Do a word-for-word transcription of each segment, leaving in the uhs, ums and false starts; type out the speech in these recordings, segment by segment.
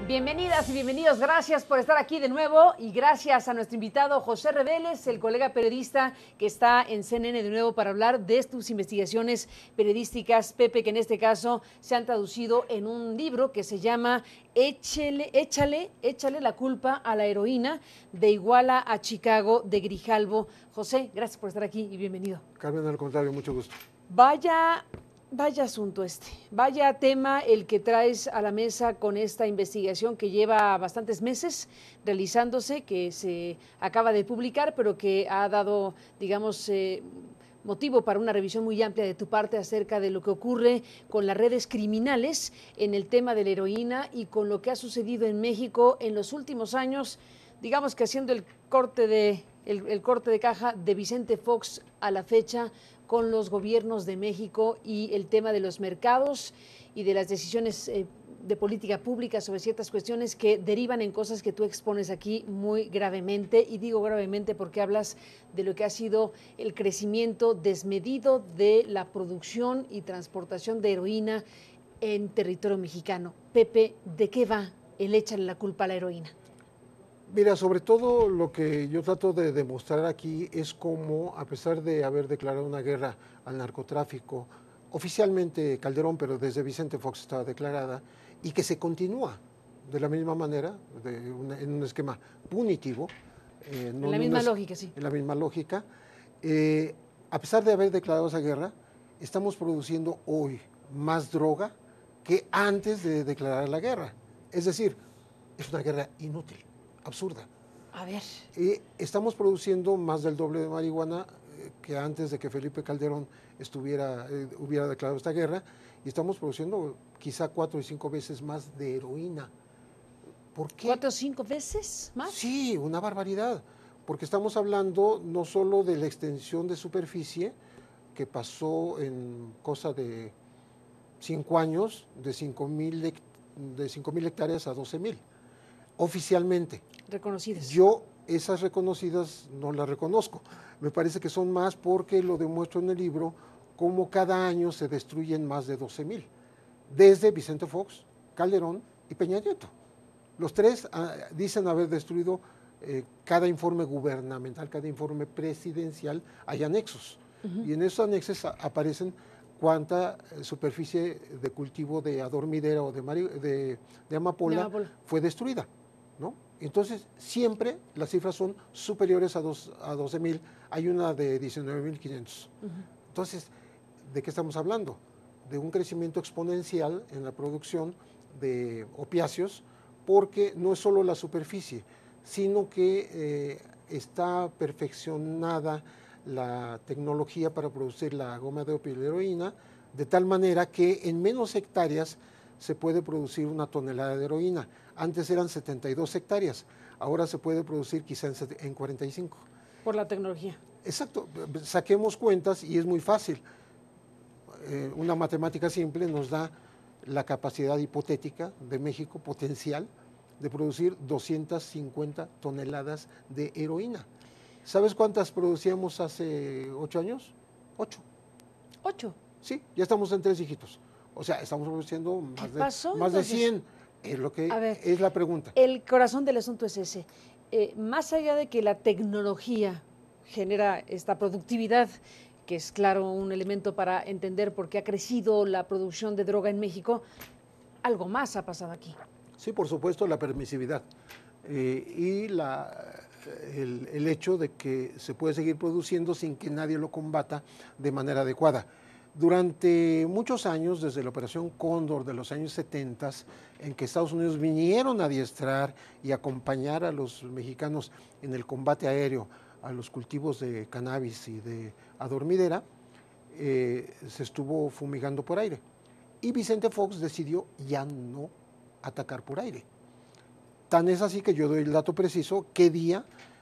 Bienvenidas y bienvenidos, gracias por estar aquí de nuevo y gracias a nuestro invitado José Reveles, el colega periodista que está en C N N de nuevo para hablar de tus investigaciones periodísticas, Pepe, que en este caso se han traducido en un libro que se llama Échale, échale, échale la culpa a la heroína, de Iguala a Chicago, de Grijalvo. José, gracias por estar aquí y bienvenido. Carmen, al contrario, mucho gusto. Vaya... Vaya asunto este, vaya tema el que traes a la mesa con esta investigación que lleva bastantes meses realizándose, que se acaba de publicar, pero que ha dado, digamos, eh, motivo para una revisión muy amplia de tu parte acerca de lo que ocurre con las redes criminales en el tema de la heroína y con lo que ha sucedido en México en los últimos años, digamos que haciendo el corte de, el, el corte de caja de Vicente Fox a la fecha, con los gobiernos de México y el tema de los mercados y de las decisiones eh, de política pública sobre ciertas cuestiones que derivan en cosas que tú expones aquí muy gravemente, y digo gravemente porque hablas de lo que ha sido el crecimiento desmedido de la producción y transportación de heroína en territorio mexicano. Pepe, ¿de qué va el échale la culpa a la heroína? Mira, sobre todo lo que yo trato de demostrar aquí es cómo, a pesar de haber declarado una guerra al narcotráfico, oficialmente Calderón, pero desde Vicente Fox estaba declarada, y que se continúa de la misma manera, de una, en un esquema punitivo. Eh, no en la misma es, lógica, sí. En la misma lógica. Eh, a pesar de haber declarado esa guerra, estamos produciendo hoy más droga que antes de declarar la guerra. Es decir, es una guerra inútil, absurda. A ver. Y estamos produciendo más del doble de marihuana eh, que antes de que Felipe Calderón estuviera, eh, hubiera declarado esta guerra, y estamos produciendo quizá cuatro o cinco veces más de heroína. ¿Por qué? ¿Cuatro o cinco veces más? Sí, una barbaridad, porque estamos hablando no solo de la extensión de superficie, que pasó en cosa de cinco años, de cinco mil hectáreas a doce mil. Oficialmente. Reconocidas. Yo esas reconocidas no las reconozco. Me parece que son más porque lo demuestro en el libro, cómo cada año se destruyen más de doce mil. Desde Vicente Fox, Calderón y Peña Nieto. Los tres ah, dicen haber destruido eh, cada informe gubernamental, cada informe presidencial, hay anexos. Uh-huh. Y en esos anexos a, aparecen cuánta eh, superficie de cultivo de adormidera o de, mari, de, de, amapola de amapola fue destruida, ¿no? Entonces, siempre las cifras son superiores a, dos, a doce mil, hay una de diecinueve mil quinientos. Uh-huh. Entonces, ¿de qué estamos hablando? De un crecimiento exponencial en la producción de opiáceos, porque no es solo la superficie, sino que eh, está perfeccionada la tecnología para producir la goma de opio y la heroína, de tal manera que en menos hectáreas se puede producir una tonelada de heroína. Antes eran setenta y dos hectáreas, ahora se puede producir quizá en cuarenta y cinco. Por la tecnología. Exacto, saquemos cuentas y es muy fácil. Eh, una matemática simple nos da la capacidad hipotética de México potencial de producir doscientas cincuenta toneladas de heroína. ¿Sabes cuántas producíamos hace ocho años? Ocho. ¿Ocho? Sí, ya estamos en tres dígitos. O sea, estamos produciendo más, de, pasó, más de cien. Es lo que ver, es la pregunta. El corazón del asunto es ese. Eh, más allá de que la tecnología genera esta productividad, que es claro un elemento para entender por qué ha crecido la producción de droga en México, algo más ha pasado aquí. Sí, por supuesto, la permisividad eh, y la, el, el hecho de que se puede seguir produciendo sin que nadie lo combata de manera adecuada. Durante muchos años, desde la Operación Cóndor de los años setenta, en que Estados Unidos vinieron a adiestrar y acompañar a los mexicanos en el combate aéreo a los cultivos de cannabis y de adormidera, eh, se estuvo fumigando por aire. Y Vicente Fox decidió ya no atacar por aire. Tan es así que yo doy el dato preciso, qué día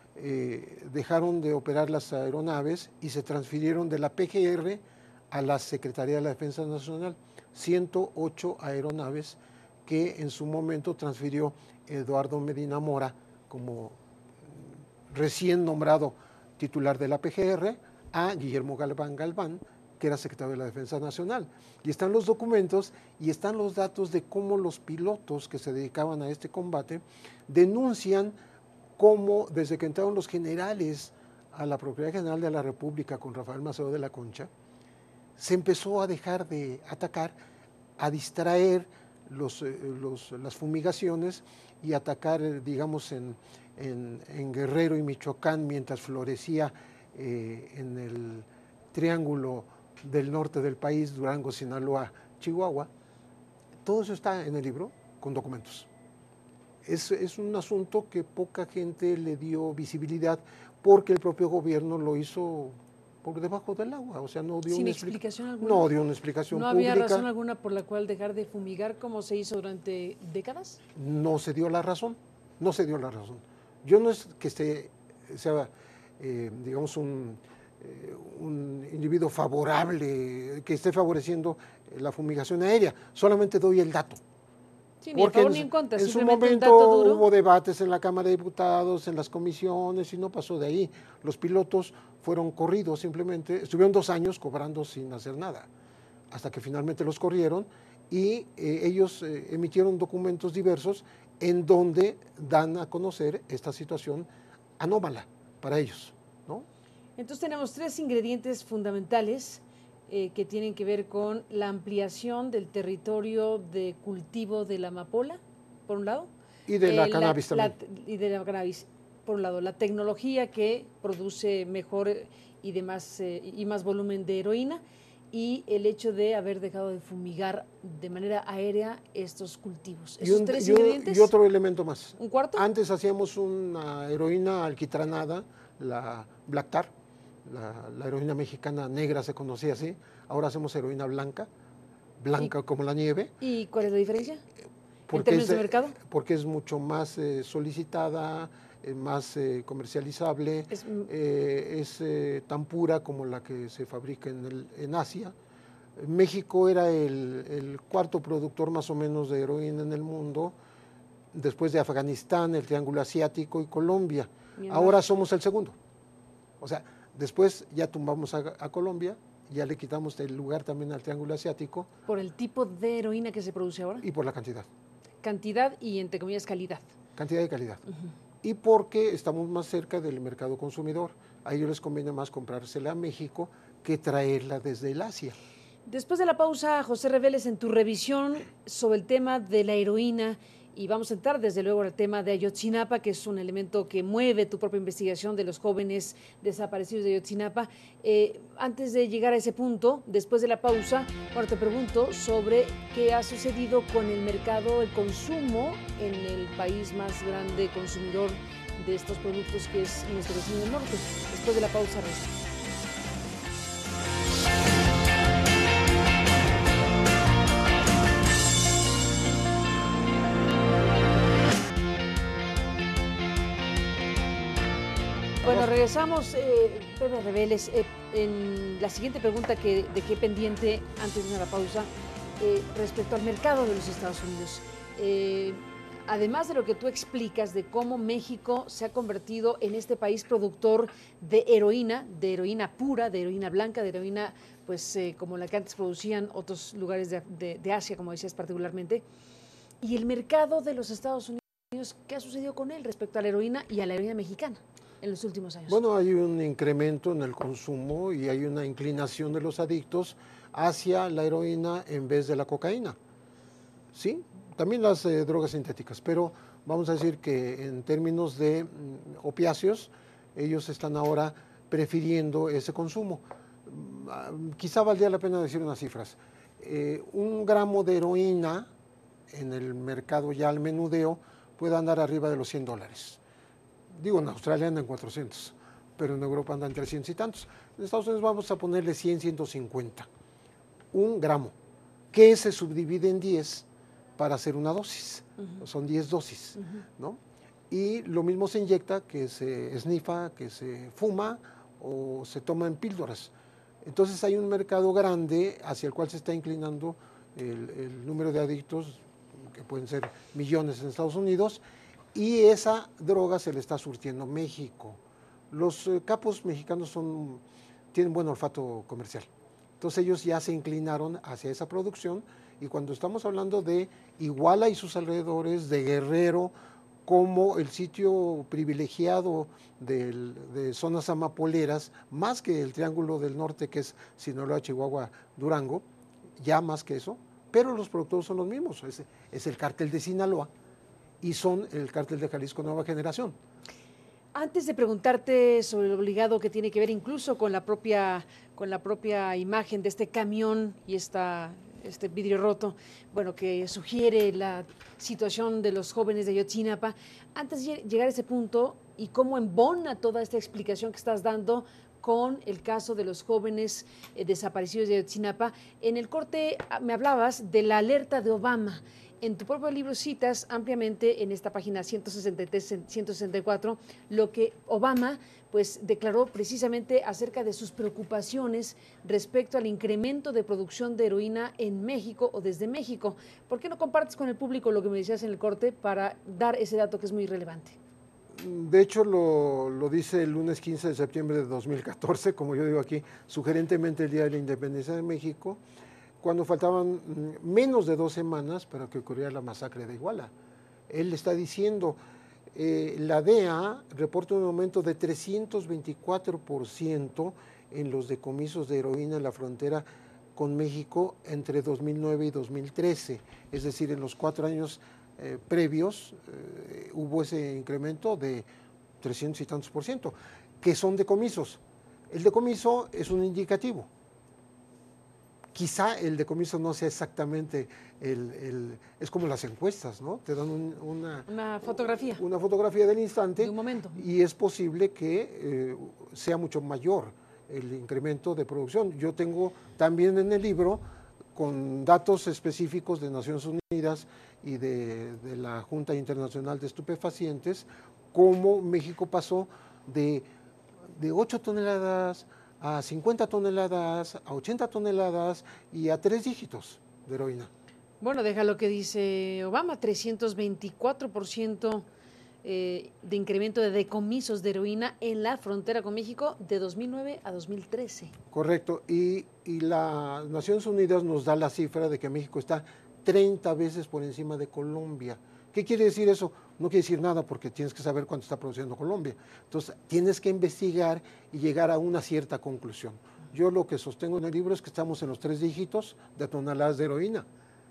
eh, dejaron de operar las aeronaves y se transfirieron de la P G R a la Secretaría de la Defensa Nacional. ciento ocho aeronaves que en su momento transfirió Eduardo Medina Mora como recién nombrado titular de la P G R a Guillermo Galván Galván, que era secretario de la Defensa Nacional. Y están los documentos y están los datos de cómo los pilotos que se dedicaban a este combate denuncian cómo desde que entraron los generales a la Procuraduría General de la República con Rafael Maceo de la Concha, se empezó a dejar de atacar, a distraer los, eh, los, las fumigaciones y atacar, eh, digamos, en, en, en Guerrero y Michoacán, mientras florecía eh, en el triángulo del norte del país, Durango, Sinaloa, Chihuahua. Todo eso está en el libro con documentos. Es, es un asunto que poca gente le dio visibilidad porque el propio gobierno lo hizo por debajo del agua, o sea, no dio ¿Sin una explicación explica alguna? No dio una explicación ¿No pública. había razón alguna por la cual dejar de fumigar como se hizo durante décadas? No se dio la razón, no se dio la razón. Yo no es que esté, sea, eh, digamos, un, eh, un individuo favorable, que esté favoreciendo la fumigación aérea, solamente doy el dato. Sí, ni a Porque favor en, ni en contra, en su simplemente un momento dato duro. hubo debates en la Cámara de Diputados, en las comisiones, y no pasó de ahí. Los pilotos fueron corridos simplemente, estuvieron dos años cobrando sin hacer nada, hasta que finalmente los corrieron y eh, ellos eh, emitieron documentos diversos en donde dan a conocer esta situación anómala para ellos, ¿no? Entonces tenemos tres ingredientes fundamentales eh, que tienen que ver con la ampliación del territorio de cultivo de la amapola, por un lado. Y de la eh, cannabis la, también. La, y de la cannabis, por un lado. La tecnología que produce mejor y, de más, eh, y más volumen de heroína, y el hecho de haber dejado de fumigar de manera aérea estos cultivos. ¿Esos y un, tres y un, ingredientes? Y otro elemento más. ¿Un cuarto? Antes hacíamos una heroína alquitranada, la Black Tar, la, la heroína mexicana negra se conocía así, ahora hacemos heroína blanca, blanca ¿Y, como la nieve. ¿Y cuál es la diferencia? Porque ¿En términos es, de mercado? Porque es mucho más eh, solicitada, eh, más eh, comercializable, es, eh, es eh, tan pura como la que se fabrica en, el, en Asia. México era el, el cuarto productor más o menos de heroína en el mundo, después de Afganistán, el Triángulo Asiático y Colombia. Ahora somos el segundo. O sea, después ya tumbamos a, a Colombia, ya le quitamos el lugar también al Triángulo Asiático. ¿Por el tipo de heroína que se produce ahora? Y por la cantidad. Cantidad y, entre comillas, calidad. Cantidad y calidad. Uh-huh. Y porque estamos más cerca del mercado consumidor. A ellos les conviene más comprársela a México que traerla desde el Asia. Después de la pausa, José Reveles, en tu revisión sobre el tema de la heroína, y vamos a entrar desde luego al tema de Ayotzinapa, que es un elemento que mueve tu propia investigación de los jóvenes desaparecidos de Ayotzinapa. Eh, antes de llegar a ese punto, después de la pausa, bueno, te pregunto sobre qué ha sucedido con el mercado, el consumo en el país más grande consumidor de estos productos, que es nuestro vecino del norte. Después de la pausa, regresamos. Bueno, regresamos, eh, Pepe Reveles, eh, en la siguiente pregunta que dejé pendiente antes de la pausa, eh, respecto al mercado de los Estados Unidos. Eh, además de lo que tú explicas de cómo México se ha convertido en este país productor de heroína, de heroína pura, de heroína blanca, de heroína pues eh, como la que antes producían otros lugares de, de, de Asia, como decías particularmente, y el mercado de los Estados Unidos, ¿qué ha sucedido con él respecto a la heroína y a la heroína mexicana en los últimos años? Bueno, hay un incremento en el consumo y hay una inclinación de los adictos hacia la heroína en vez de la cocaína. Sí, también las eh, drogas sintéticas, pero vamos a decir que en términos de mm, opiáceos, ellos están ahora prefiriendo ese consumo. Mm, quizá valdría la pena decir unas cifras. Eh, un gramo de heroína en el mercado ya al menudeo puede andar arriba de los cien dólares. Digo, en Australia andan cuatrocientos, pero en Europa andan trescientos y tantos. En Estados Unidos vamos a ponerle cien, ciento cincuenta. Un gramo, que se subdivide en diez para hacer una dosis. Uh-huh. Son diez dosis, uh-huh. ¿no? Y lo mismo se inyecta, que se snifa, que se fuma o se toma en píldoras. Entonces hay un mercado grande hacia el cual se está inclinando el, el número de adictos, que pueden ser millones en Estados Unidos, y esa droga se le está surtiendo México. Los eh, capos mexicanos son, tienen buen olfato comercial Entonces ellos ya se inclinaron hacia esa producción, y cuando estamos hablando de Iguala y sus alrededores, de Guerrero, como el sitio privilegiado del, de zonas amapoleras, más que el Triángulo del Norte, que es Sinaloa, Chihuahua, Durango, ya más que eso, pero los productores son los mismos, es, es el cártel de Sinaloa y son el cártel de Jalisco Nueva Generación. Antes de preguntarte sobre lo obligado que tiene que ver incluso con la propia, con la propia imagen de este camión y esta, este vidrio roto, bueno, que sugiere la situación de los jóvenes de Ayotzinapa, antes de llegar a ese punto y cómo embona toda esta explicación que estás dando con el caso de los jóvenes eh, desaparecidos de Ayotzinapa, en el corte me hablabas de la alerta de Obama. En tu propio libro citas ampliamente en esta página ciento sesenta y tres, ciento sesenta y cuatro lo que Obama pues declaró precisamente acerca de sus preocupaciones respecto al incremento de producción de heroína en México o desde México. ¿Por qué no compartes con el público lo que me decías en el corte para dar ese dato que es muy relevante? De hecho, lo, lo dice el lunes quince de septiembre de dos mil catorce, como yo digo aquí, sugerentemente el Día de la Independencia de México, cuando faltaban menos de dos semanas para que ocurriera la masacre de Iguala. Él está diciendo, eh, la D E A reporta un aumento de trescientos veinticuatro por ciento en los decomisos de heroína en la frontera con México entre dos mil nueve y dos mil trece, es decir, en los cuatro años eh, previos eh, hubo ese incremento de trescientos y tantos por ciento, que son decomisos. El decomiso es un indicativo. Quizá el decomiso no sea exactamente el, el es como las encuestas, ¿no? Te dan un, una, una fotografía. Una fotografía del instante. De un momento. Y es posible que eh, sea mucho mayor el incremento de producción. Yo tengo también en el libro, con datos específicos de Naciones Unidas y de, de la Junta Internacional de Estupefacientes, cómo México pasó de, de ocho toneladas a cincuenta toneladas, a ochenta toneladas y a tres dígitos de heroína. Bueno, deja lo que dice Obama, trescientos veinticuatro por ciento eh, de incremento de decomisos de heroína en la frontera con México de dos mil nueve a dos mil trece. Correcto, y, y las Naciones Unidas nos da la cifra de que México está treinta veces por encima de Colombia. ¿Qué quiere decir eso? No quiere decir nada porque tienes que saber cuánto está produciendo Colombia. Entonces, tienes que investigar y llegar a una cierta conclusión. Yo lo que sostengo en el libro es que estamos en los tres dígitos de toneladas de heroína.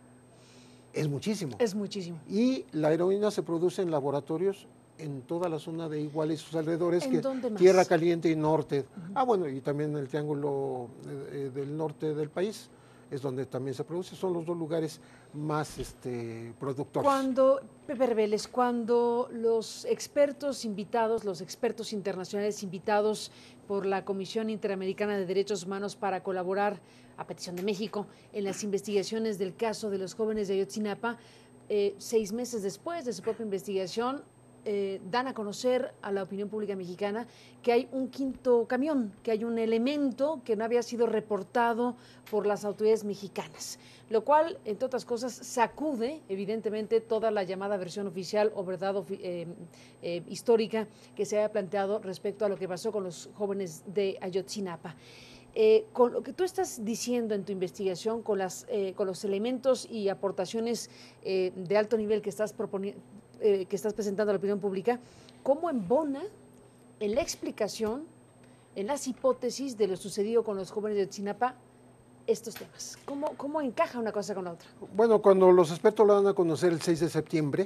Es muchísimo. Es muchísimo. Y la heroína se produce en laboratorios en toda la zona de Iguala y sus alrededores, que más? Tierra Caliente y Norte. Uh-huh. Ah, bueno, y también en el Triángulo eh, del Norte del país es donde también se produce, son los dos lugares más este, productores. Cuando, Pepe Vélez, cuando los expertos invitados, los expertos internacionales invitados por la Comisión Interamericana de Derechos Humanos para colaborar, a petición de México, en las investigaciones del caso de los jóvenes de Ayotzinapa, eh, seis meses después de su propia investigación, Eh, dan a conocer a la opinión pública mexicana que hay un quinto camión, que hay un elemento que no había sido reportado por las autoridades mexicanas, lo cual, entre otras cosas, sacude evidentemente toda la llamada versión oficial o verdad eh, eh, histórica que se había planteado respecto a lo que pasó con los jóvenes de Ayotzinapa. Eh, con lo que tú estás diciendo en tu investigación, con, las, eh, con los elementos y aportaciones eh, de alto nivel que estás proponiendo, Eh, que estás presentando a la opinión pública, ¿cómo embona en la explicación, en las hipótesis de lo sucedido con los jóvenes de Ayotzinapa estos temas? ¿Cómo, ¿Cómo encaja una cosa con la otra? Bueno, cuando los expertos lo van a conocer el seis de septiembre,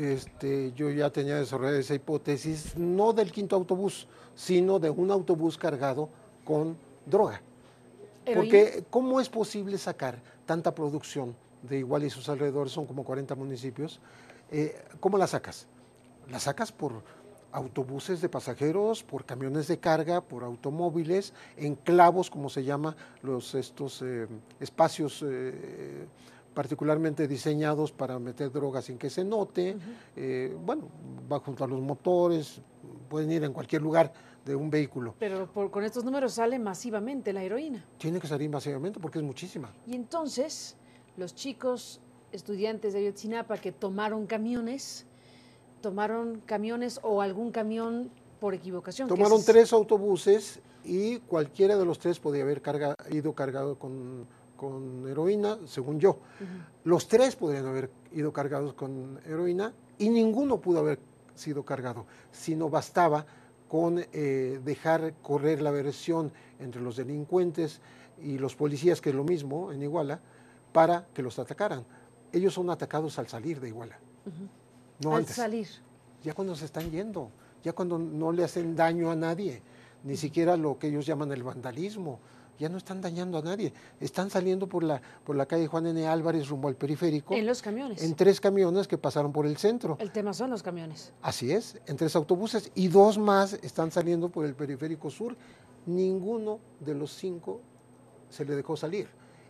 este, yo ya tenía desarrollada esa hipótesis, no del quinto autobús, sino de un autobús cargado con droga. ¿Heroína? Porque ¿cómo es posible sacar tanta producción de Iguala y sus alrededores? Son como cuarenta municipios. Eh, ¿Cómo la sacas? La sacas por autobuses de pasajeros, por camiones de carga, por automóviles, enclavos, como se llama, los, estos eh, espacios eh, particularmente diseñados para meter drogas sin que se note. Uh-huh. eh, bueno, va junto a los motores, pueden ir en cualquier lugar de un vehículo. Pero por, con estos números sale masivamente la heroína. Tiene que salir masivamente porque es muchísima. Y entonces, los chicos estudiantes de Ayotzinapa que tomaron camiones, tomaron camiones o algún camión por equivocación. Tomaron es... tres autobuses y cualquiera de los tres podía haber carga, ido cargado con, con heroína, según yo. Uh-huh. Los tres podrían haber ido cargados con heroína y ninguno pudo haber sido cargado, sino bastaba con eh, dejar correr la versión entre los delincuentes y los policías, que es lo mismo en Iguala, para que los atacaran. Ellos son atacados al salir de Iguala, uh-huh. no al antes. salir. Ya cuando se están yendo, ya cuando no le hacen daño a nadie, ni uh-huh. siquiera lo que ellos llaman el vandalismo, ya no están dañando a nadie, están saliendo por la, por la calle Juan N. Álvarez rumbo al periférico. En los camiones. En tres camiones que pasaron por el centro. El tema son los camiones. Así es, en tres autobuses y dos más están saliendo por el periférico sur. Ninguno de los cinco se le dejó salir.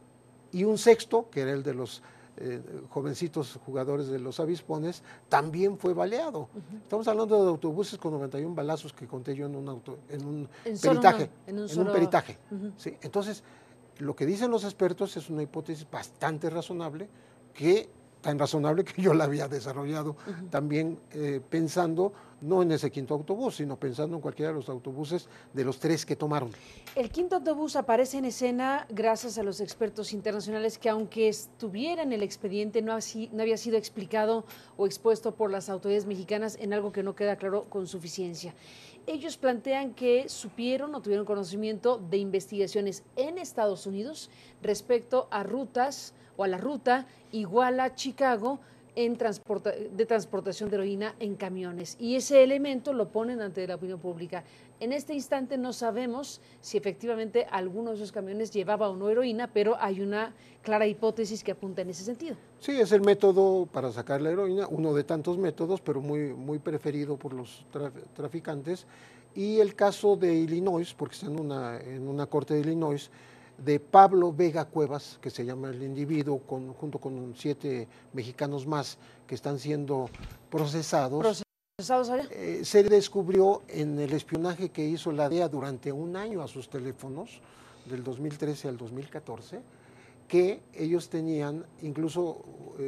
Y un sexto, que era el de los eh, jovencitos jugadores de los avispones, también fue baleado. Uh-huh. Estamos hablando de autobuses con noventa y un balazos que conté yo en un, auto, en un en peritaje. Una, en un, en solo... un peritaje. Uh-huh. ¿Sí? Entonces, lo que dicen los expertos es una hipótesis bastante razonable, que tan razonable que yo la había desarrollado uh-huh. también eh, pensando no en ese quinto autobús, sino pensando en cualquiera de los autobuses de los tres que tomaron. El quinto autobús aparece en escena gracias a los expertos internacionales que, aunque estuviera en el expediente, no, así, no había sido explicado o expuesto por las autoridades mexicanas en algo que no queda claro con suficiencia. Ellos plantean que supieron o tuvieron conocimiento de investigaciones en Estados Unidos respecto a rutas o a la ruta Iguala-Chicago en transporta, de transportación de heroína en camiones. Y ese elemento lo ponen ante la opinión pública. En este instante no sabemos si efectivamente alguno de esos camiones llevaba o no heroína, pero hay una clara hipótesis que apunta en ese sentido. Sí, es el método para sacar la heroína, uno de tantos métodos, pero muy, muy preferido por los traf, traficantes. Y el caso de Illinois, porque está en una, en una corte de Illinois, de Pablo Vega Cuevas, que se llama el individuo, con, junto con siete mexicanos más que están siendo procesados. ¿Procesados allá? Eh, se descubrió en el espionaje que hizo la D E A durante un año a sus teléfonos, del dos mil trece al dos mil catorce, que ellos tenían, incluso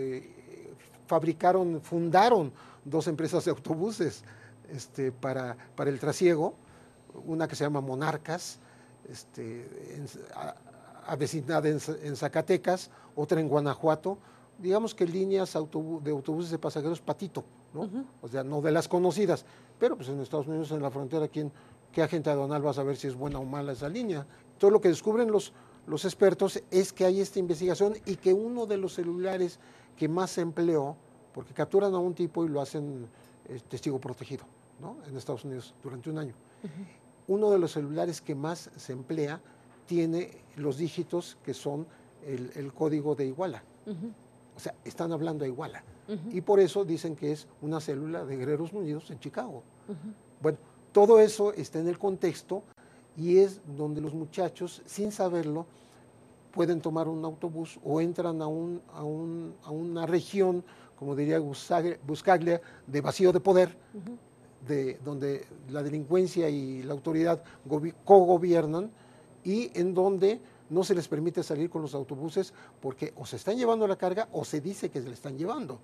eh, fabricaron, fundaron dos empresas de autobuses este, para, para el trasiego, una que se llama Monarcas, Este, en, a, avecinada en, en Zacatecas, otra en Guanajuato, digamos que líneas autobús, de autobuses de pasajeros patito, ¿no? Uh-huh. O sea, no de las conocidas, pero pues en Estados Unidos, en la frontera, ¿quién, ¿qué agente aduanal va a saber si es buena o mala esa línea? Todo lo que descubren los, los expertos es que hay esta investigación y que uno de los celulares que más se empleó, porque capturan a un tipo y lo hacen eh, testigo protegido, ¿no? En Estados Unidos durante un año. Uh-huh. Uno de los celulares que más se emplea tiene los dígitos que son el, el código de Iguala. Uh-huh. O sea, están hablando a Iguala. Uh-huh. Y por eso dicen que es una célula de Guerreros Unidos en Chicago. Uh-huh. Bueno, todo eso está en el contexto y es donde los muchachos, sin saberlo, pueden tomar un autobús o entran a, un, a, un, a una región, como diría Buscaglia, de vacío de poder, uh-huh. De, donde la delincuencia y la autoridad cogobiernan y en donde no se les permite salir con los autobuses porque o se están llevando la carga o se dice que se le están llevando.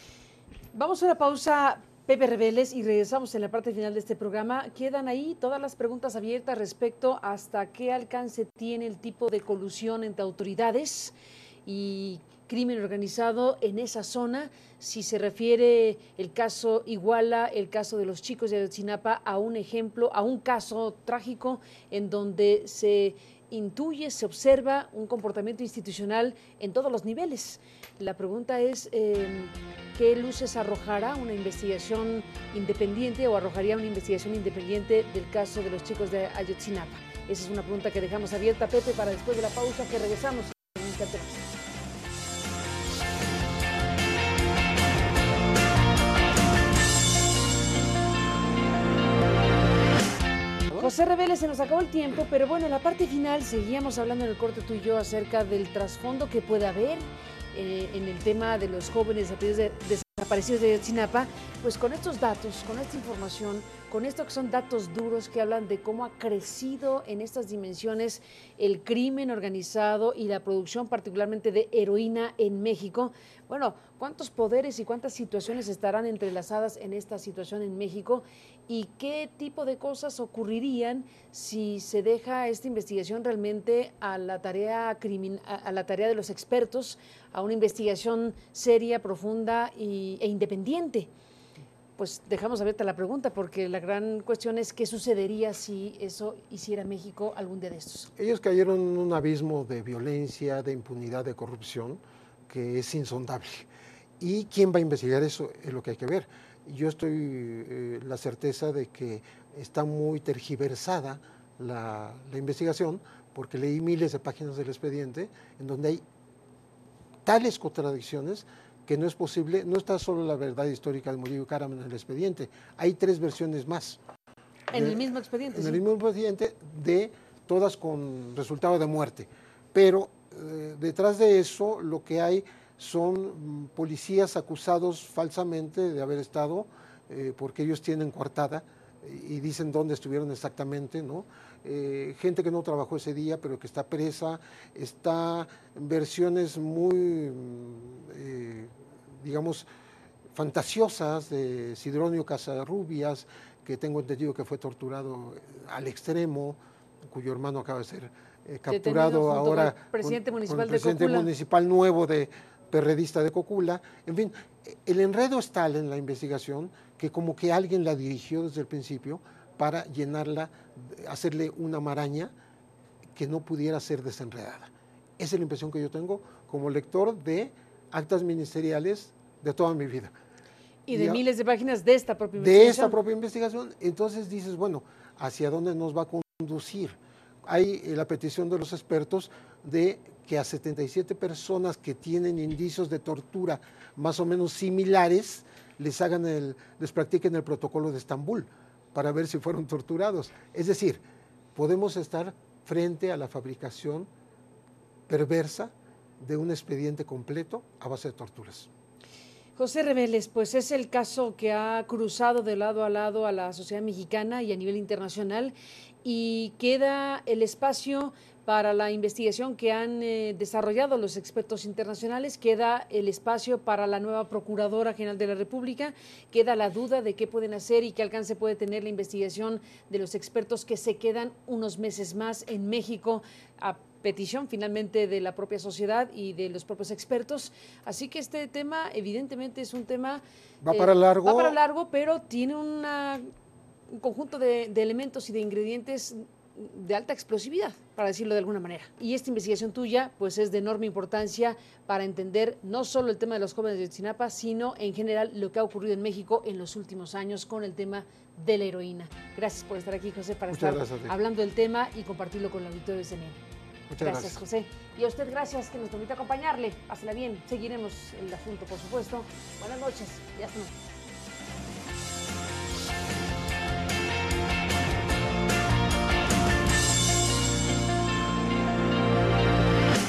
Vamos a una pausa, Pepe Reveles, y regresamos en la parte final de este programa. Quedan ahí todas las preguntas abiertas respecto hasta qué alcance tiene el tipo de colusión entre autoridades y crimen organizado en esa zona, si se refiere el caso Iguala, el caso de los chicos de Ayotzinapa, a un ejemplo, a un caso trágico en donde se intuye, se observa un comportamiento institucional en todos los niveles. La pregunta es, eh, ¿qué luces arrojará una investigación independiente o arrojaría una investigación independiente del caso de los chicos de Ayotzinapa? Esa es una pregunta que dejamos abierta, Pepe, para después de la pausa que regresamos en un instante más. José Reveles, se nos acabó el tiempo, pero bueno, en la parte final seguíamos hablando en el corte tú y yo acerca del trasfondo que puede haber eh, en el tema de los jóvenes desaparecidos de Ayotzinapa, pues con estos datos, con esta información, con esto que son datos duros que hablan de cómo ha crecido en estas dimensiones el crimen organizado y la producción particularmente de heroína en México. Bueno, ¿cuántos poderes y cuántas situaciones estarán entrelazadas en esta situación en México? y qué tipo de cosas ocurrirían si se deja esta investigación realmente a la tarea crimin a la tarea de los expertos, a una investigación seria, profunda y, e independiente. Pues dejamos abierta la pregunta, porque la gran cuestión es qué sucedería si eso hiciera México algún día de estos. Ellos cayeron en un abismo de violencia, de impunidad, de corrupción, que es insondable. ¿Y quién va a investigar eso? Es lo que hay que ver. Yo estoy eh, la certeza de que está muy tergiversada la, la investigación, porque leí miles de páginas del expediente en donde hay tales contradicciones que no es posible, no está solo la verdad histórica de Murillo Karam en el expediente, hay tres versiones más. En de, el mismo expediente, En sí. el mismo expediente, de todas con resultado de muerte. Pero eh, detrás de eso lo que hay son mm, policías acusados falsamente de haber estado, eh, porque ellos tienen coartada y dicen dónde estuvieron exactamente, ¿no? Eh, gente que no trabajó ese día, pero que está presa, está en versiones muy, eh, digamos, fantasiosas de Sidronio Casarrubias, que tengo entendido que fue torturado al extremo, cuyo hermano acaba de ser eh, capturado ahora con el presidente con, municipal con el presidente de Cocula. municipal nuevo de perredista de Cocula. En fin, el enredo es tal en la investigación que como que alguien la dirigió desde el principio para llenarla, hacerle una maraña que no pudiera ser desenredada. Esa es la impresión que yo tengo como lector de actas ministeriales de toda mi vida. Y de y a, miles de páginas de esta propia investigación. De esta propia investigación. Entonces dices, bueno, ¿hacia dónde nos va a conducir? Hay la petición de los expertos de que a setenta y siete personas que tienen indicios de tortura más o menos similares, les hagan el, les practiquen el protocolo de Estambul para ver si fueron torturados. Es decir, podemos estar frente a la fabricación perversa de un expediente completo a base de torturas. José Reveles, pues es el caso que ha cruzado de lado a lado a la sociedad mexicana y a nivel internacional, y queda el espacio para la investigación que han eh, desarrollado los expertos internacionales, queda el espacio para la nueva Procuradora General de la República, queda la duda de qué pueden hacer y qué alcance puede tener la investigación de los expertos que se quedan unos meses más en México a petición finalmente de la propia sociedad y de los propios expertos. Así que este tema evidentemente es un tema… Va eh, para largo. Va para largo, pero tiene una, un conjunto de, de elementos y de ingredientes de alta explosividad, para decirlo de alguna manera. Y esta investigación tuya, pues es de enorme importancia para entender no solo el tema de los jóvenes de Ayotzinapa, sino en general lo que ha ocurrido en México en los últimos años con el tema de la heroína. Gracias por estar aquí, José, para Muchas estar hablando del tema y compartirlo con el auditorio de C N N. Muchas gracias, gracias, José. Y a usted, gracias que nos permite acompañarle. Pásela bien. Seguiremos el asunto, por supuesto. Buenas noches y hasta luego.